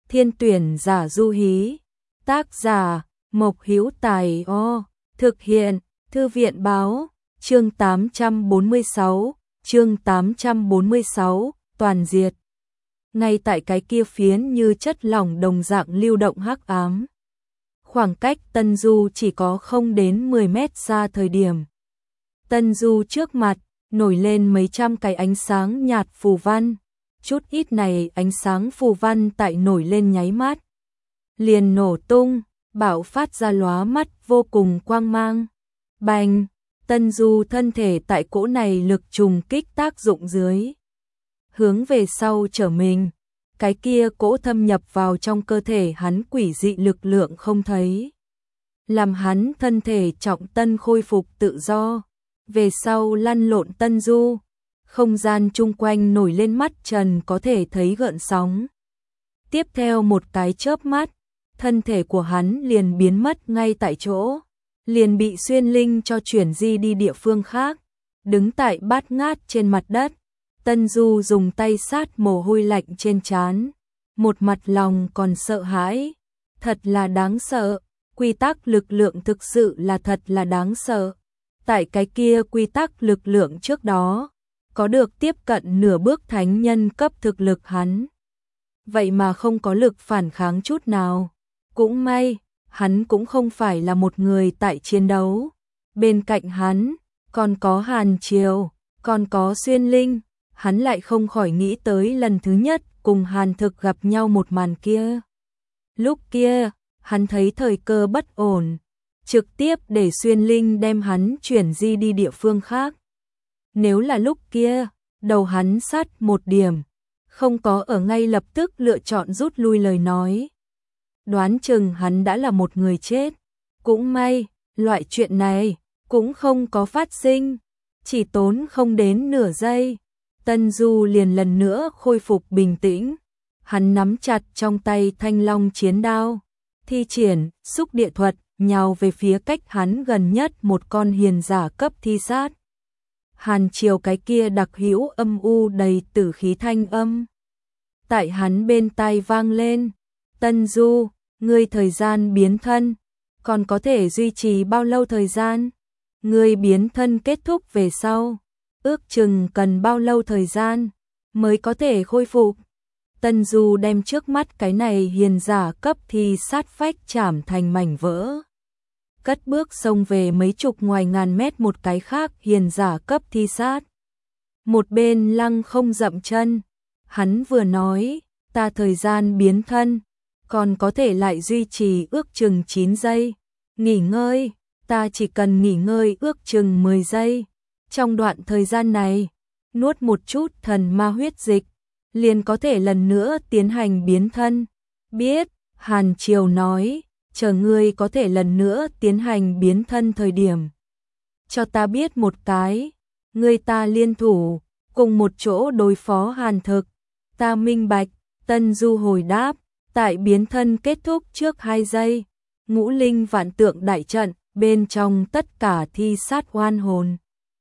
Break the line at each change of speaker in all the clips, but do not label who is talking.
Thiên tuyển giả du hí. Tác giả Mộc Hữu Tài. Thực hiện Thư viện báo. Chương 846, toàn diệt. Ngay tại cái kia phiến như chất lỏng đồng dạng lưu động hắc ám. Khoảng cách Tân Du chỉ có không đến 10 mét xa thời điểm. Tân Du trước mặt, nổi lên mấy trăm cái ánh sáng nhạt phù văn. Chút ít này ánh sáng phù văn tại nổi lên nháy mắt. Liền nổ tung, bạo phát ra lóa mắt vô cùng quang mang. Bành, Tân Du thân thể tại cỗ này lực trùng kích tác dụng dưới. Hướng về sau trở mình, cái kia cỗ thâm nhập vào trong cơ thể hắn quỷ dị lực lượng không thấy. Làm hắn thân thể trọng tân khôi phục tự do. Về sau lăn lộn Tân Du, không gian chung quanh nổi lên mắt trần có thể thấy gợn sóng. Tiếp theo một cái chớp mắt, thân thể của hắn liền biến mất ngay tại chỗ, liền bị xuyên linh cho chuyển di đi địa phương khác. Đứng tại bát ngát trên mặt đất, Tân Du dùng tay sát mồ hôi lạnh trên trán, một mặt lòng còn sợ hãi. Thật là đáng sợ, quy tắc lực lượng thực sự là thật là đáng sợ. Tại cái kia quy tắc lực lượng trước đó, có được tiếp cận nửa bước thánh nhân cấp thực lực hắn. Vậy mà không có lực phản kháng chút nào. Cũng may, hắn cũng không phải là một người tại chiến đấu. Bên cạnh hắn, còn có Hàn Triều, còn có Xuyên Linh. Hắn lại không khỏi nghĩ tới lần thứ nhất cùng Hàn Thực gặp nhau một màn kia. Lúc kia, hắn thấy thời cơ bất ổn, trực tiếp để Xuyên Linh đem hắn chuyển di đi địa phương khác. Nếu là lúc kia, đầu hắn sát một điểm, không có ở ngay lập tức lựa chọn rút lui lời nói, đoán chừng hắn đã là một người chết. Cũng may, loại chuyện này cũng không có phát sinh, chỉ tốn không đến nửa giây. Tân Du liền lần nữa khôi phục bình tĩnh. Hắn nắm chặt trong tay thanh long chiến đao, thi triển xúc địa thuật, nhào về phía cách hắn gần nhất một con hiền giả cấp thi sát. Hàn Triều cái kia đặc hữu âm u đầy tử khí thanh âm tại hắn bên tai vang lên. Tân Du, ngươi thời gian biến thân còn có thể duy trì bao lâu thời gian? Ngươi biến thân kết thúc về sau, ước chừng cần bao lâu thời gian mới có thể khôi phục? Tân Du đem trước mắt cái này hiền giả cấp thi sát phách chảm thành mảnh vỡ. Cất bước xông về mấy chục ngoài ngàn mét một cái khác hiền giả cấp thi sát. Một bên lăng không dậm chân, hắn vừa nói, ta thời gian biến thân, còn có thể lại duy trì ước chừng 9 giây. Nghỉ ngơi, ta chỉ cần nghỉ ngơi ước chừng 10 giây. Trong đoạn thời gian này, nuốt một chút thần ma huyết dịch, liền có thể lần nữa tiến hành biến thân. Biết, Hàn Triều nói, chờ ngươi có thể lần nữa tiến hành biến thân thời điểm. Cho ta biết một cái, ngươi ta liên thủ, cùng một chỗ đối phó Hàn Thực. Ta minh bạch. Tân Du hồi đáp, tại biến thân kết thúc trước 2 giây, ngũ linh vạn tượng đại trận, bên trong tất cả thi sát oan hồn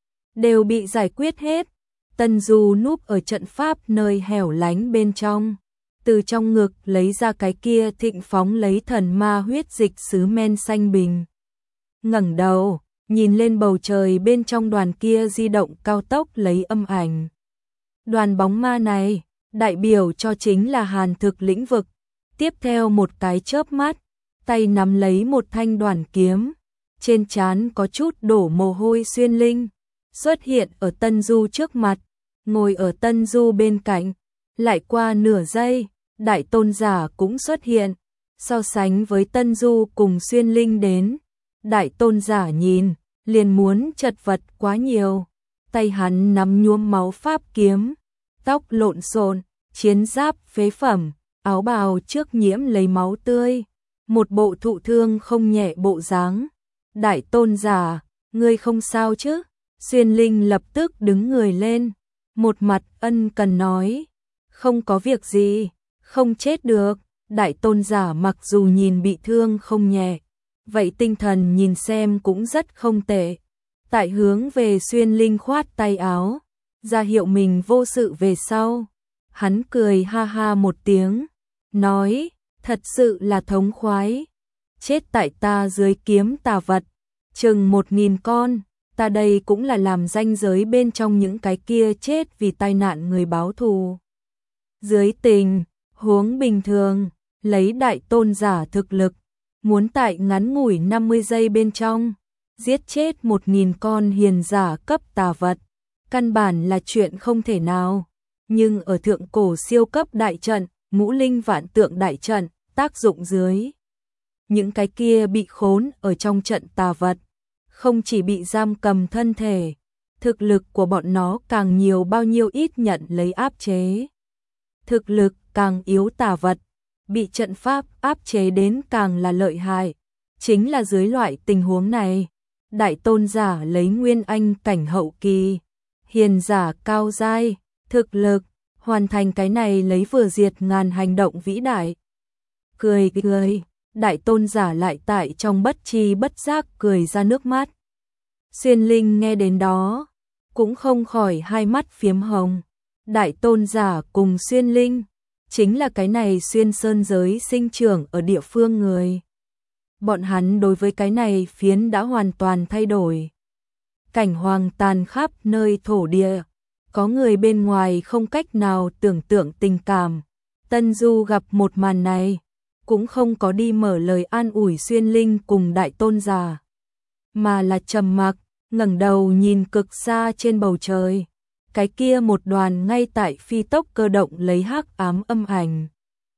đều bị giải quyết hết. Tân Du núp ở trận pháp nơi hẻo lánh bên trong, từ trong ngực lấy ra cái kia thịnh phóng lấy thần ma huyết dịch sứ men xanh bình. Ngẩng đầu, nhìn lên bầu trời bên trong đoàn kia di động cao tốc lấy âm ảnh. Đoàn bóng ma này, đại biểu cho chính là Hàn Thực lĩnh vực. Tiếp theo một cái chớp mắt, tay nắm lấy một thanh đoàn kiếm, trên trán có chút đổ mồ hôi Xuyên Linh xuất hiện ở Tân Du trước mặt, ngồi ở Tân Du bên cạnh. Lại qua nửa giây, Đại Tôn giả cũng xuất hiện, so sánh với Tân Du cùng Xuyên Linh đến, Đại Tôn giả nhìn liền muốn chật vật quá nhiều. Tay hắn nắm nhuốm máu pháp kiếm, tóc lộn xộn, chiến giáp phế phẩm, áo bào trước nhiễm lấy máu tươi, một bộ thụ thương không nhẹ bộ dáng. Đại Tôn giả, ngươi không sao chứ? Xuyên Linh lập tức đứng người lên, một mặt ân cần nói, không có việc gì, không chết được. Đại Tôn giả mặc dù nhìn bị thương không nhẹ, vậy tinh thần nhìn xem cũng rất không tệ. Tại hướng về Xuyên Linh khoát tay áo, ra hiệu mình vô sự về sau, hắn cười ha ha một tiếng, nói, thật sự là thống khoái. Chết tại ta dưới kiếm tà vật, chừng 1000 con, ta đây cũng là làm ranh giới bên trong những cái kia chết vì tai nạn người báo thù. Dưới tình huống bình thường, lấy đại tôn giả thực lực, muốn tại ngắn ngủi 50 giây bên trong, giết chết 1000 con hiền giả cấp tà vật, căn bản là chuyện không thể nào. Nhưng ở thượng cổ siêu cấp đại trận, ngũ linh vạn tượng đại trận, tác dụng dưới. Những cái kia bị khốn ở trong trận tà vật, không chỉ bị giam cầm thân thể, thực lực của bọn nó càng nhiều bao nhiêu ít nhận lấy áp chế. Thực lực càng yếu tà vật, bị trận pháp áp chế đến càng là lợi hại. Chính là dưới loại tình huống này, đại tôn giả lấy nguyên anh cảnh hậu kỳ, hiền giả cao giai, thực lực, hoàn thành cái này lấy vừa diệt ngàn hành động vĩ đại. Cười, đại tôn giả lại tại trong bất tri bất giác cười ra nước mắt. Xuyên Linh nghe đến đó, cũng không khỏi hai mắt phiếm hồng. Đại tôn giả cùng Xuyên Linh, chính là cái này xuyên sơn giới sinh trưởng ở địa phương người. Bọn hắn đối với cái này phiến đã hoàn toàn thay đổi. Cảnh hoàng tàn khắp nơi thổ địa, có người bên ngoài không cách nào tưởng tượng tình cảm. Tân Du gặp một màn này, cũng không có đi mở lời an ủi Xuyên Linh cùng đại tôn giả, mà là trầm mặc, ngẩng đầu nhìn cực xa trên bầu trời. Cái kia một đoàn ngay tại phi tốc cơ động lấy hắc ám âm ảnh.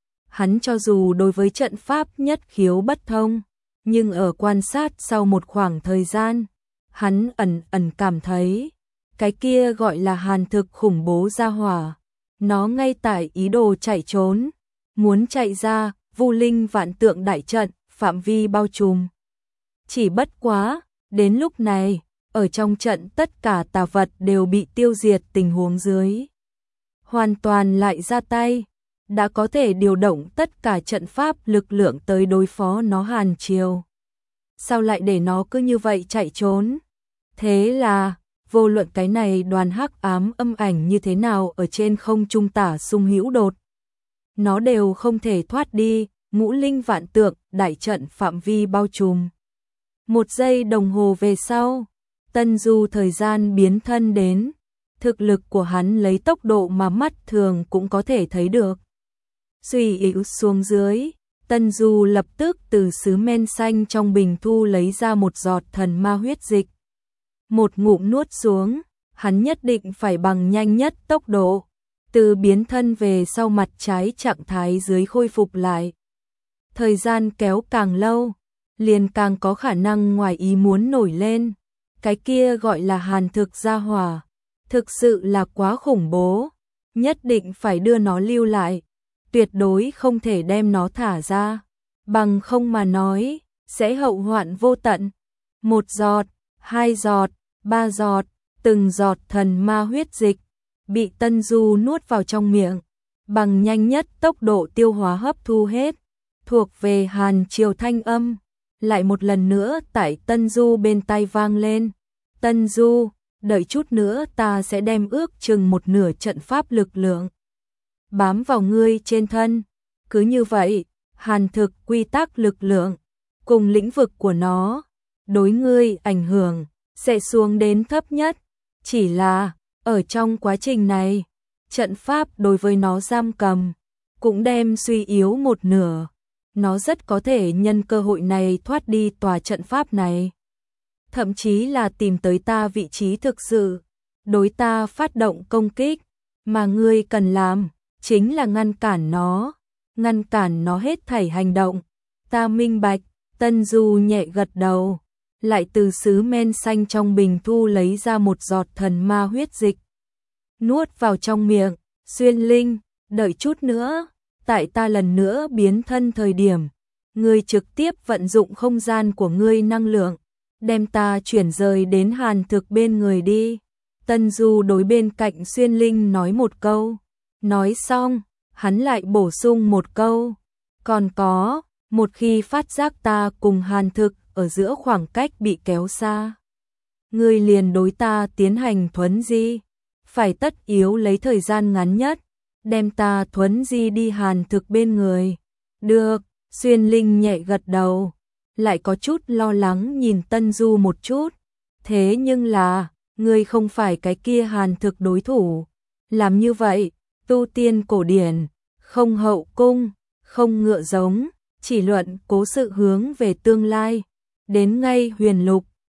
Hắn cho dù đối với trận pháp nhất khiếu bất thông, nhưng ở quan sát sau một khoảng thời gian, hắn ẩn cảm thấy, cái kia gọi là hàn thực khủng bố ra hỏa. Nó ngay tại ý đồ chạy trốn, muốn chạy ra, Vu Linh vạn tượng đại trận, phạm vi bao trùm. Chỉ bất quá, đến lúc này, ở trong trận tất cả tà vật đều bị tiêu diệt tình huống dưới. Hoàn toàn lại ra tay, đã có thể điều động tất cả trận pháp lực lượng tới đối phó nó hàn triều. Sao lại để nó cứ như vậy chạy trốn? Thế là, vô luận cái này đoàn hắc ám âm ảnh như thế nào ở trên không trung tả xung hữu đột, nó đều không thể thoát đi, ngũ linh vạn tượng, đại trận phạm vi bao trùm. 1 giây đồng hồ về sau, Tân Du thời gian biến thân đến, thực lực của hắn lấy tốc độ mà mắt thường cũng có thể thấy được. Suy yếu xuống dưới, Tân Du lập tức từ sứ men xanh trong bình thu lấy ra một giọt thần ma huyết dịch. Một ngụm nuốt xuống, hắn nhất định phải bằng nhanh nhất tốc độ, từ biến thân về sau mặt trái trạng thái dưới khôi phục lại. Thời gian kéo càng lâu, liền càng có khả năng ngoài ý muốn nổi lên. Cái kia gọi là hàn thực gia hỏa, thực sự là quá khủng bố, nhất định phải đưa nó lưu lại, tuyệt đối không thể đem nó thả ra, bằng không mà nói, sẽ hậu hoạn vô tận. 1 giọt, 2 giọt, 3 giọt, từng giọt thần ma huyết dịch, bị Tân Du nuốt vào trong miệng, bằng nhanh nhất tốc độ tiêu hóa hấp thu hết, thuộc về hàn triều thanh âm. Lại một lần nữa tại Tân Du bên tai vang lên. Tân Du, đợi chút nữa ta sẽ đem ước chừng một nửa trận pháp lực lượng bám vào ngươi trên thân. Cứ như vậy, hàn thực quy tắc lực lượng cùng lĩnh vực của nó đối ngươi ảnh hưởng sẽ xuống đến thấp nhất. Chỉ là, ở trong quá trình này, trận pháp đối với nó giam cầm cũng đem suy yếu một nửa. Nó rất có thể nhân cơ hội này thoát đi tòa trận pháp này. Thậm chí là tìm tới ta vị trí thực sự, đối ta phát động công kích, mà ngươi cần làm, chính là ngăn cản nó hết thảy hành động. Ta minh bạch. Tân Du nhẹ gật đầu, lại từ sứ men xanh trong bình thu lấy ra một giọt thần ma huyết dịch. Nuốt vào trong miệng. Xuyên Linh, đợi chút nữa, tại ta lần nữa biến thân thời điểm, ngươi trực tiếp vận dụng không gian của ngươi năng lượng, đem ta chuyển rời đến hàn thực bên người đi. Tân Du đối bên cạnh Xuyên Linh nói một câu, nói xong, hắn lại bổ sung một câu, còn có, một khi phát giác ta cùng hàn thực ở giữa khoảng cách bị kéo xa, ngươi liền đối ta tiến hành thuấn di, phải tất yếu lấy thời gian ngắn nhất, đem ta thuấn di đi hàn thực bên người. Được, Xuyên Linh nhẹ gật đầu, lại có chút lo lắng nhìn Tân Du một chút. Thế nhưng là, ngươi không phải cái kia Hàn Thực đối thủ. Làm như vậy, tu tiên cổ điển, không hậu cung, không ngựa giống, chỉ luận cố sự hướng về tương lai. Đến ngay huyền lục,